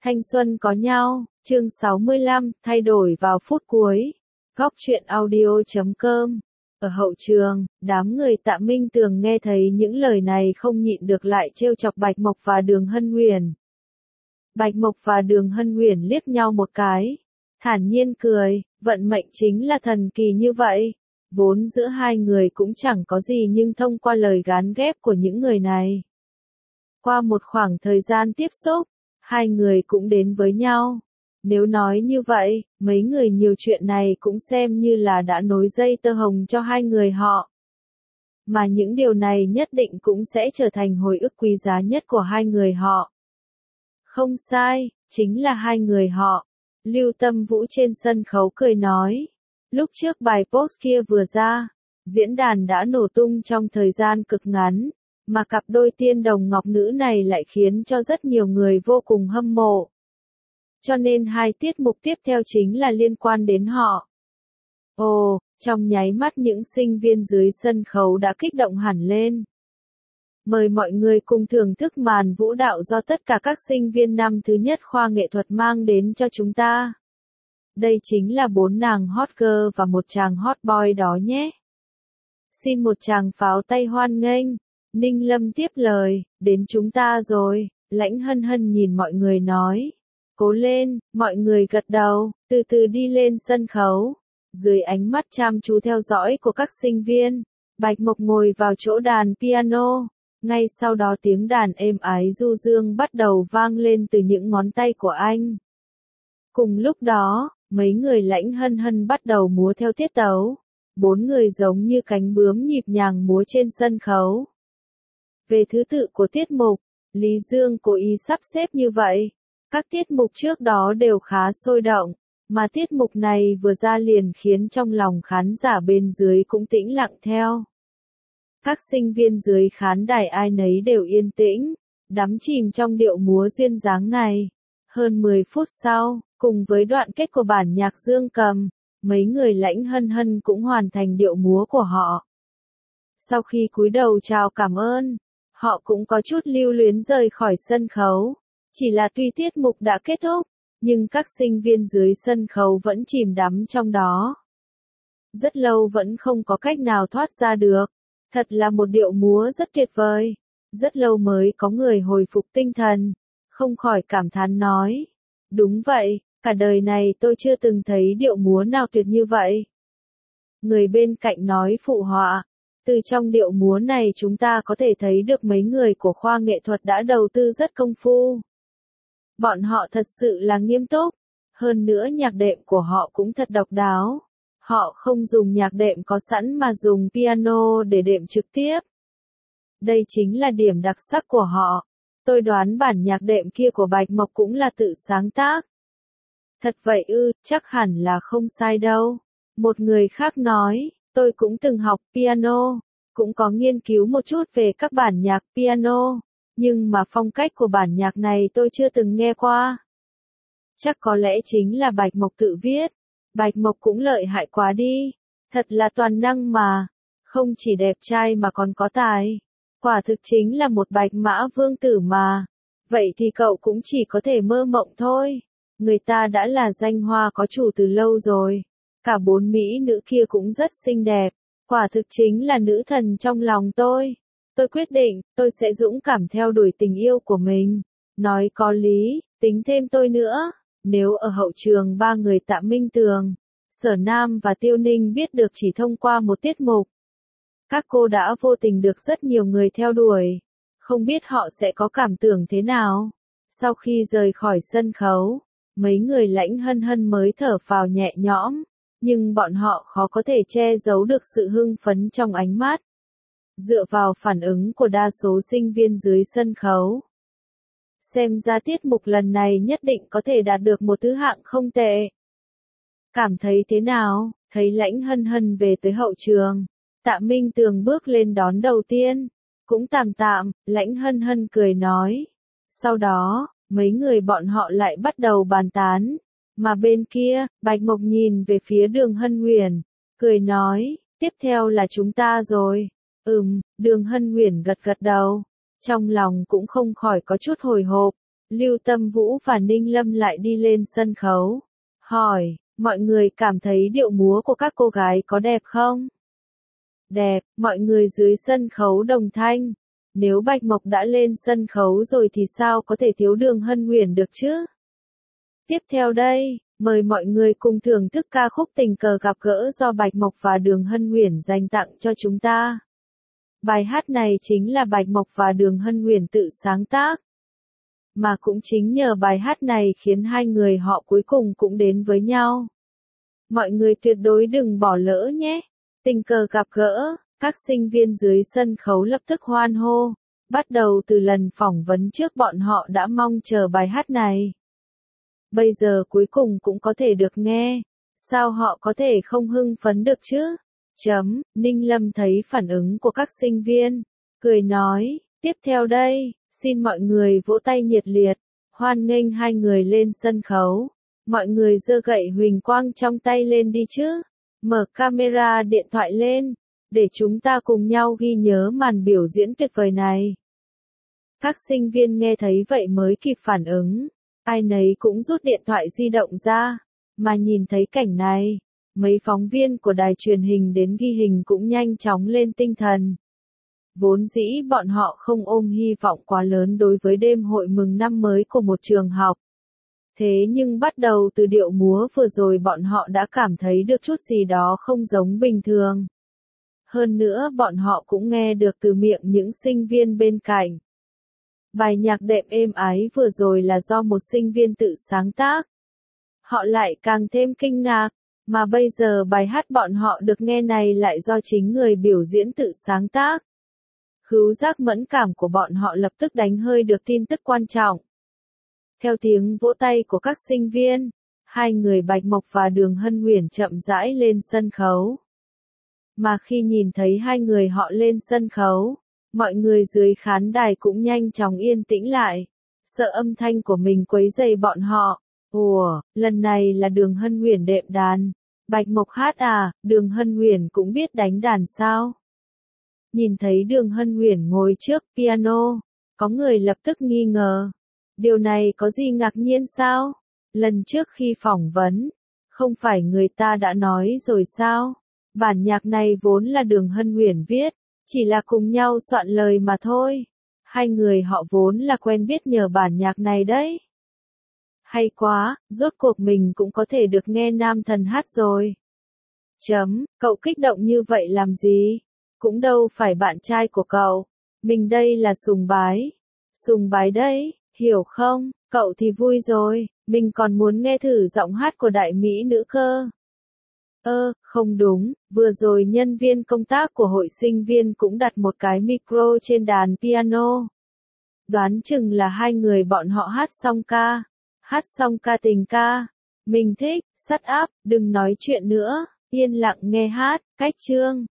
Thanh xuân có nhau, chương 65, thay đổi vào phút cuối. Góc truyện audio.com. Ở hậu trường, đám người Tạ Minh Tường nghe thấy những lời này không nhịn được lại trêu chọc Bạch Mộc và Đường Hân Huyền. Bạch Mộc và Đường Hân Huyền liếc nhau một cái, thản nhiên cười, vận mệnh chính là thần kỳ như vậy. Vốn giữa hai người cũng chẳng có gì, nhưng thông qua lời gán ghép của những người này, qua một khoảng thời gian tiếp xúc, hai người cũng đến với nhau. Nếu nói như vậy, mấy người nhiều chuyện này cũng xem như là đã nối dây tơ hồng cho hai người họ. Mà những điều này nhất định cũng sẽ trở thành hồi ức quý giá nhất của hai người họ. Không sai, chính là hai người họ. Lưu Tâm Vũ trên sân khấu cười nói. Lúc trước bài post kia vừa ra, diễn đàn đã nổ tung trong thời gian cực ngắn, mà cặp đôi tiên đồng ngọc nữ này lại khiến cho rất nhiều người vô cùng hâm mộ. Cho nên hai tiết mục tiếp theo chính là liên quan đến họ. Ồ, trong nháy mắt những sinh viên dưới sân khấu đã kích động hẳn lên. Mời mọi người cùng thưởng thức màn vũ đạo do tất cả các sinh viên năm thứ nhất khoa nghệ thuật mang đến cho chúng ta. Đây chính là 4 nàng hot girl và một chàng hot boy đó nhé. Xin một tràng pháo tay hoan nghênh. Ninh Lâm tiếp lời, đến chúng ta rồi. Lãnh Hân Hân nhìn mọi người nói. Cố lên, mọi người gật đầu, từ từ đi lên sân khấu. Dưới ánh mắt chăm chú theo dõi của các sinh viên, Bạch Mộc ngồi vào chỗ đàn piano. Ngay sau đó tiếng đàn êm ái du dương bắt đầu vang lên từ những ngón tay của anh. Cùng lúc đó, mấy người Lãnh Hân Hân bắt đầu múa theo tiết tấu. 4 người giống như cánh bướm nhịp nhàng múa trên sân khấu. Về thứ tự của tiết mục, Lý Dương cố ý sắp xếp như vậy. Các tiết mục trước đó đều khá sôi động, mà tiết mục này vừa ra liền khiến trong lòng khán giả bên dưới cũng tĩnh lặng theo. Các sinh viên dưới khán đài ai nấy đều yên tĩnh, đắm chìm trong điệu múa duyên dáng này. Hơn 10 phút sau, cùng với đoạn kết của bản nhạc dương cầm, mấy người Lãnh Hân Hân cũng hoàn thành điệu múa của họ. Sau khi cúi đầu chào cảm ơn, họ cũng có chút lưu luyến rời khỏi sân khấu. Chỉ là tuy tiết mục đã kết thúc, nhưng các sinh viên dưới sân khấu vẫn chìm đắm trong đó. Rất lâu vẫn không có cách nào thoát ra được. Thật là một điệu múa rất tuyệt vời. Rất lâu mới có người hồi phục tinh thần, không khỏi cảm thán nói. Đúng vậy, cả đời này tôi chưa từng thấy điệu múa nào tuyệt như vậy. Người bên cạnh nói phụ họa. Từ trong điệu múa này chúng ta có thể thấy được mấy người của khoa nghệ thuật đã đầu tư rất công phu. Bọn họ thật sự là nghiêm túc. Hơn nữa nhạc đệm của họ cũng thật độc đáo. Họ không dùng nhạc đệm có sẵn mà dùng piano để đệm trực tiếp. Đây chính là điểm đặc sắc của họ. Tôi đoán bản nhạc đệm kia của Bạch Mộc cũng là tự sáng tác. Thật vậy ư, chắc hẳn là không sai đâu. Một người khác nói, tôi cũng từng học piano, cũng có nghiên cứu một chút về các bản nhạc piano, nhưng mà phong cách của bản nhạc này tôi chưa từng nghe qua. Chắc có lẽ chính là Bạch Mộc tự viết. Bạch Mộc cũng lợi hại quá đi, thật là toàn năng mà, không chỉ đẹp trai mà còn có tài. Quả thực chính là một bạch mã vương tử mà. Vậy thì cậu cũng chỉ có thể mơ mộng thôi. Người ta đã là danh hoa có chủ từ lâu rồi. Cả 4 mỹ nữ kia cũng rất xinh đẹp. Quả thực chính là nữ thần trong lòng tôi. Tôi quyết định, tôi sẽ dũng cảm theo đuổi tình yêu của mình. Nói có lý, tính thêm tôi nữa. Nếu ở hậu trường 3 người Tạ Minh Tường, Sở Nam và Tiêu Ninh biết được chỉ thông qua một tiết mục, các cô đã vô tình được rất nhiều người theo đuổi. Không biết họ sẽ có cảm tưởng thế nào. Sau khi rời khỏi sân khấu, mấy người Lãnh Hân Hân mới thở phào nhẹ nhõm, nhưng bọn họ khó có thể che giấu được sự hưng phấn trong ánh mắt. Dựa vào phản ứng của đa số sinh viên dưới sân khấu, xem ra tiết mục lần này nhất định có thể đạt được một thứ hạng không tệ. Cảm thấy thế nào? Thấy Lãnh Hân Hân về tới hậu trường, Tạ Minh Tường bước lên đón đầu tiên. Cũng tạm tạm, Lãnh Hân Hân cười nói. Sau đó, mấy người bọn họ lại bắt đầu bàn tán. Mà bên kia, Bạch Mộc nhìn về phía Đường Hân Huyền, cười nói, tiếp theo là chúng ta rồi. Đường Hân Huyền gật gật đầu. Trong lòng cũng không khỏi có chút hồi hộp. Lưu Tâm Vũ và Ninh Lâm lại đi lên sân khấu. Hỏi, mọi người cảm thấy điệu múa của các cô gái có đẹp không? Đẹp, mọi người dưới sân khấu đồng thanh. Nếu Bạch Mộc đã lên sân khấu rồi thì sao có thể thiếu Đường Hân Huyền được chứ? Tiếp theo đây, mời mọi người cùng thưởng thức ca khúc Tình cờ gặp gỡ do Bạch Mộc và Đường Hân Huyền dành tặng cho chúng ta. Bài hát này chính là Bạch Mộc và Đường Hân Huyền tự sáng tác. Mà cũng chính nhờ bài hát này khiến hai người họ cuối cùng cũng đến với nhau. Mọi người tuyệt đối đừng bỏ lỡ nhé. Tình cờ gặp gỡ, các sinh viên dưới sân khấu lập tức hoan hô. Bắt đầu từ lần phỏng vấn trước bọn họ đã mong chờ bài hát này. Bây giờ cuối cùng cũng có thể được nghe. Sao họ có thể không hưng phấn được chứ? Ninh Lâm thấy phản ứng của các sinh viên. Cười nói, tiếp theo đây, xin mọi người vỗ tay nhiệt liệt. Hoan nghênh hai người lên sân khấu. Mọi người giơ gậy huỳnh quang trong tay lên đi chứ. Mở camera điện thoại lên. Để chúng ta cùng nhau ghi nhớ màn biểu diễn tuyệt vời này. Các sinh viên nghe thấy vậy mới kịp phản ứng. Ai nấy cũng rút điện thoại di động ra. Mà nhìn thấy cảnh này, mấy phóng viên của đài truyền hình đến ghi hình cũng nhanh chóng lên tinh thần. Vốn dĩ bọn họ không ôm hy vọng quá lớn đối với đêm hội mừng năm mới của một trường học. Thế nhưng bắt đầu từ điệu múa vừa rồi bọn họ đã cảm thấy được chút gì đó không giống bình thường. Hơn nữa bọn họ cũng nghe được từ miệng những sinh viên bên cạnh. Bài nhạc đệm êm ái vừa rồi là do một sinh viên tự sáng tác. Họ lại càng thêm kinh ngạc, mà bây giờ bài hát bọn họ được nghe này lại do chính người biểu diễn tự sáng tác. Khứu giác mẫn cảm của bọn họ lập tức đánh hơi được tin tức quan trọng. Theo tiếng vỗ tay của các sinh viên, hai người Bạch Mộc và Đường Hân Huyền chậm rãi lên sân khấu. Mà khi nhìn thấy hai người họ lên sân khấu, mọi người dưới khán đài cũng nhanh chóng yên tĩnh lại, sợ âm thanh của mình quấy rầy bọn họ. Ủa, lần này là Đường Hân Huyền đệm đàn. Bạch Mộc hát à, Đường Hân Huyền cũng biết đánh đàn sao? Nhìn thấy Đường Hân Huyền ngồi trước piano, có người lập tức nghi ngờ. Điều này có gì ngạc nhiên sao? Lần trước khi phỏng vấn, không phải người ta đã nói rồi sao? Bản nhạc này vốn là Đường Hân Huyền viết, chỉ là cùng nhau soạn lời mà thôi. Hai người họ vốn là quen biết nhờ bản nhạc này đấy. Hay quá, rốt cuộc mình cũng có thể được nghe nam thần hát rồi. Cậu kích động như vậy làm gì? Cũng đâu phải bạn trai của cậu. Mình đây là sùng bái. Sùng bái đấy, hiểu không? Cậu thì vui rồi, mình còn muốn nghe thử giọng hát của đại mỹ nữ cơ. Không đúng, vừa rồi nhân viên công tác của hội sinh viên cũng đặt một cái micro trên đàn piano. Đoán chừng là hai người bọn họ hát xong ca tình ca. Mình thích, shut up, đừng nói chuyện nữa, yên lặng nghe hát, cách chương.